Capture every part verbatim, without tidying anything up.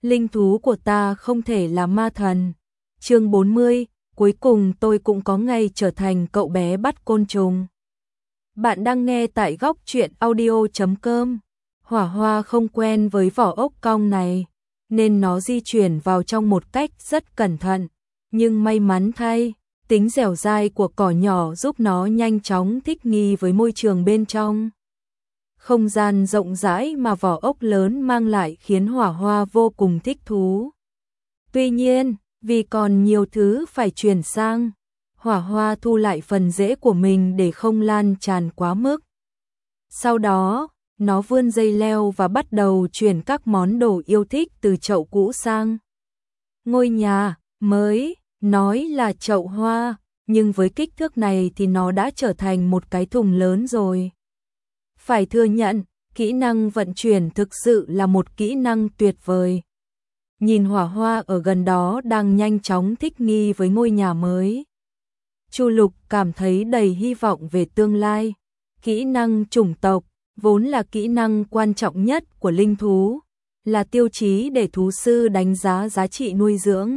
Linh thú của ta không thể là ma thần. Chương bốn mươi, cuối cùng tôi cũng có ngày trở thành cậu bé bắt côn trùng. Bạn đang nghe tại góc truyện audio chấm com. Hỏa Hoa không quen với vỏ ốc cong này, nên nó di chuyển vào trong một cách rất cẩn thận. Nhưng may mắn thay, tính dẻo dai của cỏ nhỏ giúp nó nhanh chóng thích nghi với môi trường bên trong. Không gian rộng rãi mà vỏ ốc lớn mang lại khiến Hỏa Hoa vô cùng thích thú. Tuy nhiên, vì còn nhiều thứ phải chuyển sang, Hỏa Hoa thu lại phần rễ của mình để không lan tràn quá mức. Sau đó, nó vươn dây leo và bắt đầu chuyển các món đồ yêu thích từ chậu cũ sang ngôi nhà mới, nói là chậu hoa, nhưng với kích thước này thì nó đã trở thành một cái thùng lớn rồi. Phải thừa nhận, kỹ năng vận chuyển thực sự là một kỹ năng tuyệt vời. Nhìn Hỏa Hoa ở gần đó đang nhanh chóng thích nghi với ngôi nhà mới, Chu Lục cảm thấy đầy hy vọng về tương lai. Kỹ năng chủng tộc vốn là kỹ năng quan trọng nhất của linh thú, là tiêu chí để thú sư đánh giá giá trị nuôi dưỡng.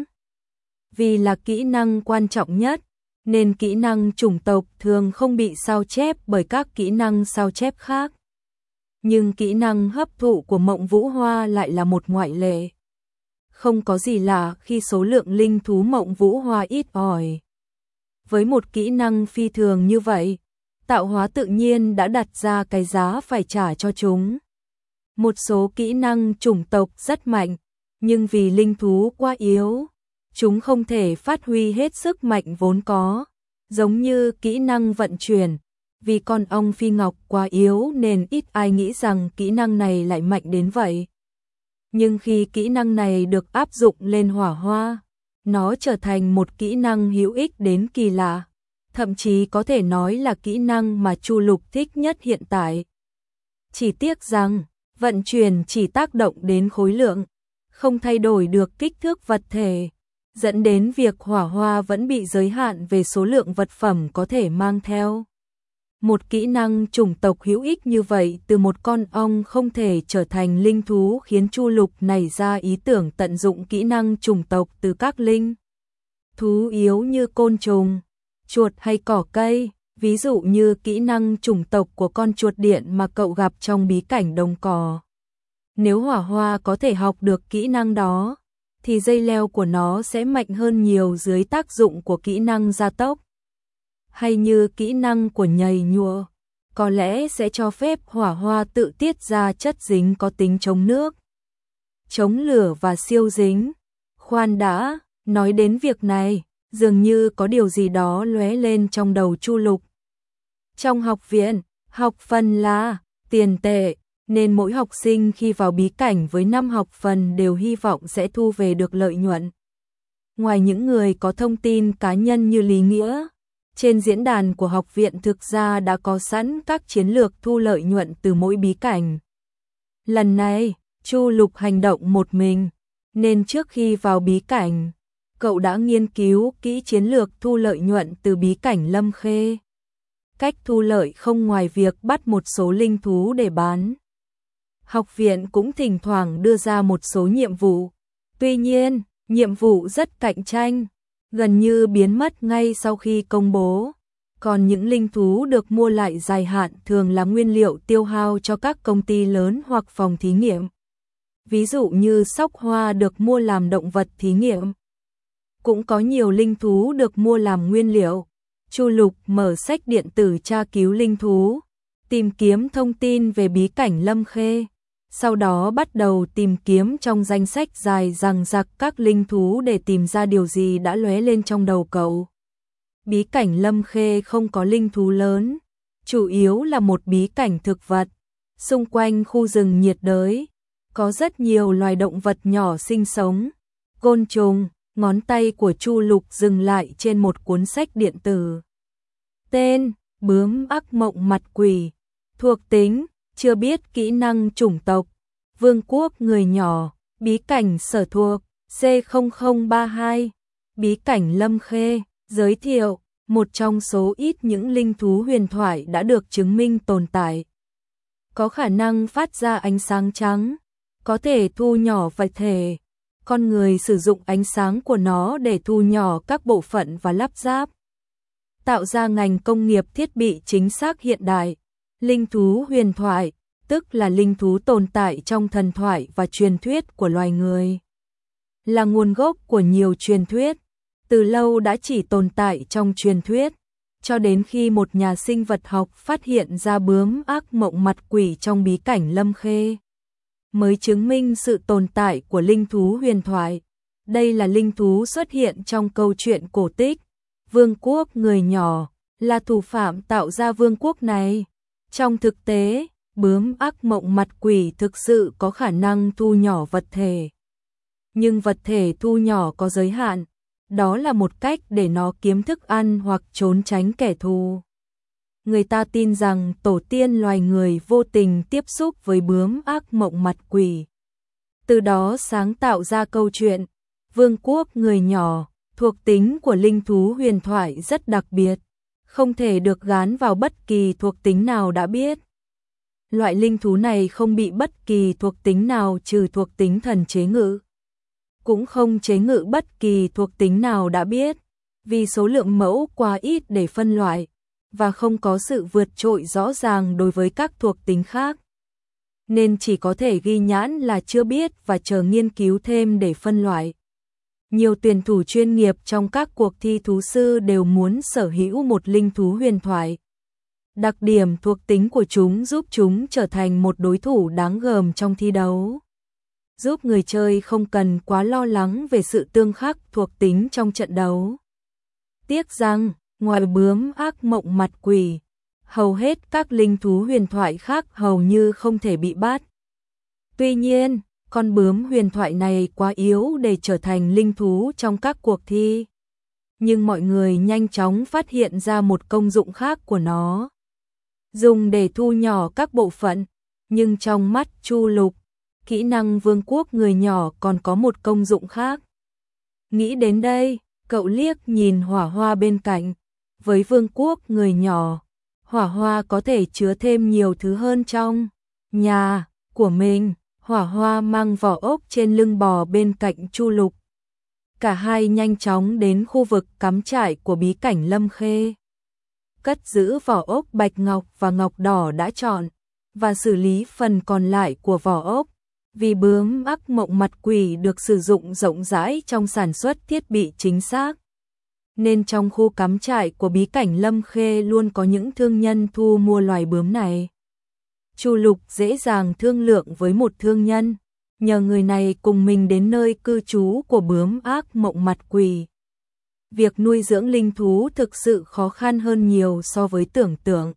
Vì là kỹ năng quan trọng nhất, nên kỹ năng chủng tộc thường không bị sao chép bởi các kỹ năng sao chép khác. Nhưng kỹ năng hấp thụ của Mộng Vũ Hoa lại là một ngoại lệ. Không có gì lạ khi số lượng linh thú Mộng Vũ Hoa ít ỏi. Với một kỹ năng phi thường như vậy, tạo hóa tự nhiên đã đặt ra cái giá phải trả cho chúng. Một số kỹ năng chủng tộc rất mạnh, nhưng vì linh thú quá yếu, chúng không thể phát huy hết sức mạnh vốn có. Giống như kỹ năng vận chuyển, vì con ong phi ngọc quá yếu nên ít ai nghĩ rằng kỹ năng này lại mạnh đến vậy. Nhưng khi kỹ năng này được áp dụng lên Hỏa Hoa, nó trở thành một kỹ năng hữu ích đến kỳ lạ. Thậm chí có thể nói là kỹ năng mà Chu Lục thích nhất hiện tại. Chỉ tiếc rằng, vận chuyển chỉ tác động đến khối lượng, không thay đổi được kích thước vật thể, dẫn đến việc Hỏa Hoa vẫn bị giới hạn về số lượng vật phẩm có thể mang theo. Một kỹ năng chủng tộc hữu ích như vậy từ một con ong không thể trở thành linh thú khiến Chu Lục nảy ra ý tưởng tận dụng kỹ năng chủng tộc từ các linh thú yếu như côn trùng, chuột hay cỏ cây, ví dụ như kỹ năng chủng tộc của con chuột điện mà cậu gặp trong bí cảnh đồng cỏ. Nếu Hỏa Hoa có thể học được kỹ năng đó, thì dây leo của nó sẽ mạnh hơn nhiều dưới tác dụng của kỹ năng gia tốc. Hay như kỹ năng của nhầy nhụa, có lẽ sẽ cho phép Hỏa Hoa tự tiết ra chất dính có tính chống nước, chống lửa và siêu dính. Khoan đã, nói đến việc này, dường như có điều gì đó lóe lên trong đầu Chu Lục. Trong học viện, học phần là tiền tệ, nên mỗi học sinh khi vào bí cảnh với năm học phần đều hy vọng sẽ thu về được lợi nhuận. Ngoài những người có thông tin cá nhân như Lý Nghĩa, trên diễn đàn của học viện thực ra đã có sẵn các chiến lược thu lợi nhuận từ mỗi bí cảnh. Lần này, Chu Lục hành động một mình, nên trước khi vào bí cảnh, cậu đã nghiên cứu kỹ chiến lược thu lợi nhuận từ bí cảnh Lâm Khê. Cách thu lợi không ngoài việc bắt một số linh thú để bán. Học viện cũng thỉnh thoảng đưa ra một số nhiệm vụ. Tuy nhiên, nhiệm vụ rất cạnh tranh, gần như biến mất ngay sau khi công bố. Còn những linh thú được mua lại dài hạn thường là nguyên liệu tiêu hao cho các công ty lớn hoặc phòng thí nghiệm. Ví dụ như sóc hoa được mua làm động vật thí nghiệm. Cũng có nhiều linh thú được mua làm nguyên liệu. Chu Lục mở sách điện tử tra cứu linh thú, tìm kiếm thông tin về bí cảnh Lâm Khê. Sau đó bắt đầu tìm kiếm trong danh sách dài dằng dặc các linh thú để tìm ra điều gì đã lóe lên trong đầu cậu. Bí cảnh Lâm Khê không có linh thú lớn, chủ yếu là một bí cảnh thực vật. Xung quanh khu rừng nhiệt đới, có rất nhiều loài động vật nhỏ sinh sống. Côn trùng, ngón tay của Chu Lục dừng lại trên một cuốn sách điện tử. Tên, bướm ác mộng mặt quỷ. Thuộc tính, chưa biết kỹ năng chủng tộc. Vương quốc người nhỏ, bí cảnh sở thuộc, C không không ba hai. Bí cảnh Lâm Khê, giới thiệu, một trong số ít những linh thú huyền thoại đã được chứng minh tồn tại. Có khả năng phát ra ánh sáng trắng, có thể thu nhỏ vật thể, con người sử dụng ánh sáng của nó để thu nhỏ các bộ phận và lắp ráp, tạo ra ngành công nghiệp thiết bị chính xác hiện đại. Linh thú huyền thoại, tức là linh thú tồn tại trong thần thoại và truyền thuyết của loài người, là nguồn gốc của nhiều truyền thuyết, từ lâu đã chỉ tồn tại trong truyền thuyết, cho đến khi một nhà sinh vật học phát hiện ra bướm ác mộng mặt quỷ trong bí cảnh Lâm Khê, mới chứng minh sự tồn tại của linh thú huyền thoại. Đây là linh thú xuất hiện trong câu chuyện cổ tích. Vương quốc người nhỏ là thủ phạm tạo ra vương quốc này. Trong thực tế, bướm ác mộng mặt quỷ thực sự có khả năng thu nhỏ vật thể. Nhưng vật thể thu nhỏ có giới hạn, đó là một cách để nó kiếm thức ăn hoặc trốn tránh kẻ thù. Người ta tin rằng tổ tiên loài người vô tình tiếp xúc với bướm ác mộng mặt quỷ. Từ đó sáng tạo ra câu chuyện Vương quốc người nhỏ. Thuộc tính của linh thú huyền thoại rất đặc biệt, không thể được gán vào bất kỳ thuộc tính nào đã biết. Loại linh thú này không bị bất kỳ thuộc tính nào trừ thuộc tính thần chế ngự, cũng không chế ngự bất kỳ thuộc tính nào đã biết, vì số lượng mẫu quá ít để phân loại, và không có sự vượt trội rõ ràng đối với các thuộc tính khác, nên chỉ có thể ghi nhãn là chưa biết và chờ nghiên cứu thêm để phân loại. Nhiều tuyển thủ chuyên nghiệp trong các cuộc thi thú sư đều muốn sở hữu một linh thú huyền thoại. Đặc điểm thuộc tính của chúng giúp chúng trở thành một đối thủ đáng gờm trong thi đấu, giúp người chơi không cần quá lo lắng về sự tương khắc thuộc tính trong trận đấu. Tiếc rằng, ngoài bướm ác mộng mặt quỷ, hầu hết các linh thú huyền thoại khác hầu như không thể bị bắt. Tuy nhiên, con bướm huyền thoại này quá yếu để trở thành linh thú trong các cuộc thi. Nhưng mọi người nhanh chóng phát hiện ra một công dụng khác của nó. Dùng để thu nhỏ các bộ phận, nhưng trong mắt Chu Lục, kỹ năng vương quốc người nhỏ còn có một công dụng khác. Nghĩ đến đây, cậu liếc nhìn hỏa hoa bên cạnh. Với vương quốc người nhỏ, hỏa hoa có thể chứa thêm nhiều thứ hơn trong nhà của mình. Hỏa hoa mang vỏ ốc trên lưng bò bên cạnh Chu Lục. Cả hai nhanh chóng đến khu vực cắm trại của bí cảnh Lâm Khê. Cất giữ vỏ ốc bạch ngọc và ngọc đỏ đã chọn, và xử lý phần còn lại của vỏ ốc. Vì bướm ác mộng mặt quỷ được sử dụng rộng rãi trong sản xuất thiết bị chính xác, nên trong khu cắm trại của bí cảnh Lâm Khê luôn có những thương nhân thu mua loài bướm này. Chu Lục dễ dàng thương lượng với một thương nhân, nhờ người này cùng mình đến nơi cư trú của bướm ác mộng mặt quỷ. Việc nuôi dưỡng linh thú thực sự khó khăn hơn nhiều so với tưởng tượng.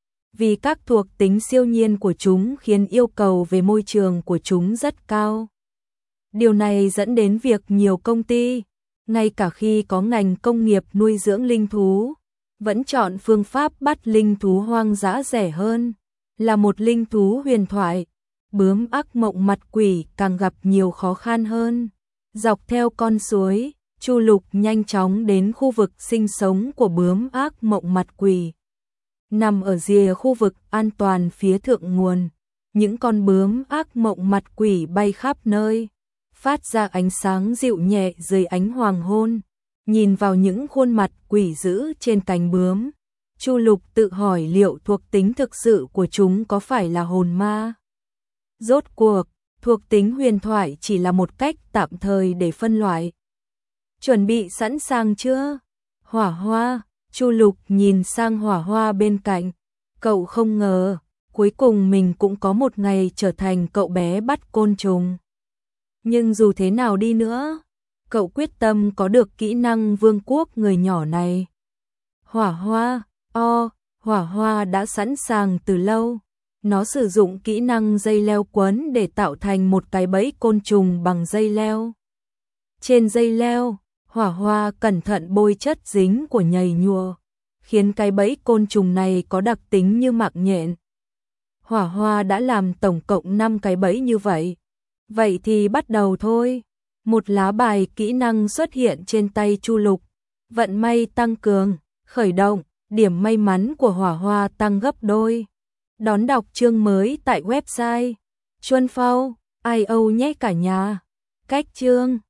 Vì các thuộc tính siêu nhiên của chúng khiến yêu cầu về môi trường của chúng rất cao. Điều này dẫn đến việc nhiều công ty, ngay cả khi có ngành công nghiệp nuôi dưỡng linh thú, vẫn chọn phương pháp bắt linh thú hoang dã rẻ hơn là một linh thú huyền thoại. Bướm ác mộng mặt quỷ càng gặp nhiều khó khăn hơn. Dọc theo con suối, Chu Lục nhanh chóng đến khu vực sinh sống của bướm ác mộng mặt quỷ. Nằm ở rìa khu vực an toàn phía thượng nguồn, những con bướm ác mộng mặt quỷ bay khắp nơi, phát ra ánh sáng dịu nhẹ dưới ánh hoàng hôn. Nhìn vào những khuôn mặt quỷ dữ trên cánh bướm, Chu Lục tự hỏi liệu thuộc tính thực sự của chúng có phải là hồn ma. Rốt cuộc, thuộc tính huyền thoại chỉ là một cách tạm thời để phân loại. Chuẩn bị sẵn sàng chưa? Hỏa hoa, Chu Lục nhìn sang hỏa hoa bên cạnh. Cậu không ngờ, cuối cùng mình cũng có một ngày trở thành cậu bé bắt côn trùng. Nhưng dù thế nào đi nữa, cậu quyết tâm có được kỹ năng vương quốc người nhỏ này. Hỏa hoa, o, hỏa hoa đã sẵn sàng từ lâu. Nó sử dụng kỹ năng dây leo quấn để tạo thành một cái bẫy côn trùng bằng dây leo. Trên dây leo, hỏa hoa cẩn thận bôi chất dính của nhầy nhùa, khiến cái bẫy côn trùng này có đặc tính như mạng nhện. Hỏa hoa đã làm tổng cộng năm cái bẫy như vậy. Vậy thì bắt đầu thôi. Một lá bài kỹ năng xuất hiện trên tay Chu Lục. Vận may tăng cường, khởi động, điểm may mắn của hỏa hoa tăng gấp đôi. Đón đọc chương mới tại website chuanphao chấm i o nhé cả nhà. Cách chương